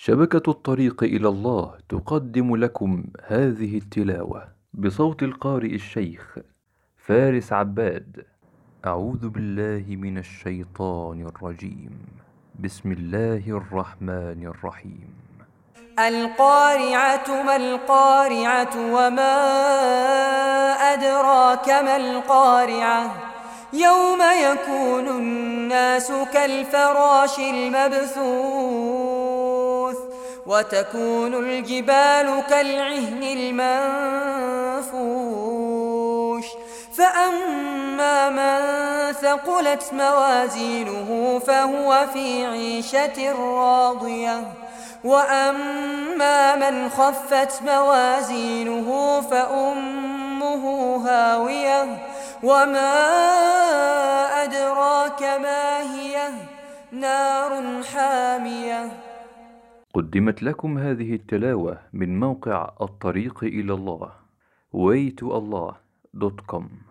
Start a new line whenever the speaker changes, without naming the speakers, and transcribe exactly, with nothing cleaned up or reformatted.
شبكة الطريق إلى الله تقدم لكم هذه التلاوة بصوت القارئ الشيخ فارس عباد. أعوذ بالله من الشيطان الرجيم. بسم الله الرحمن الرحيم.
القارعة ما القارعة وما أدراك ما القارعة يوم يكون الناس كالفراش المبثوث وتكون الجبال كالعهن المنفوش فأما من ثقلت موازينه فهو في عيشة راضية وأما من خفت موازينه فأمه هاوية وما أدراك ما هي نار حامية.
قدمت لكم هذه التلاوة من موقع الطريق إلى الله way to allah دوت كوم.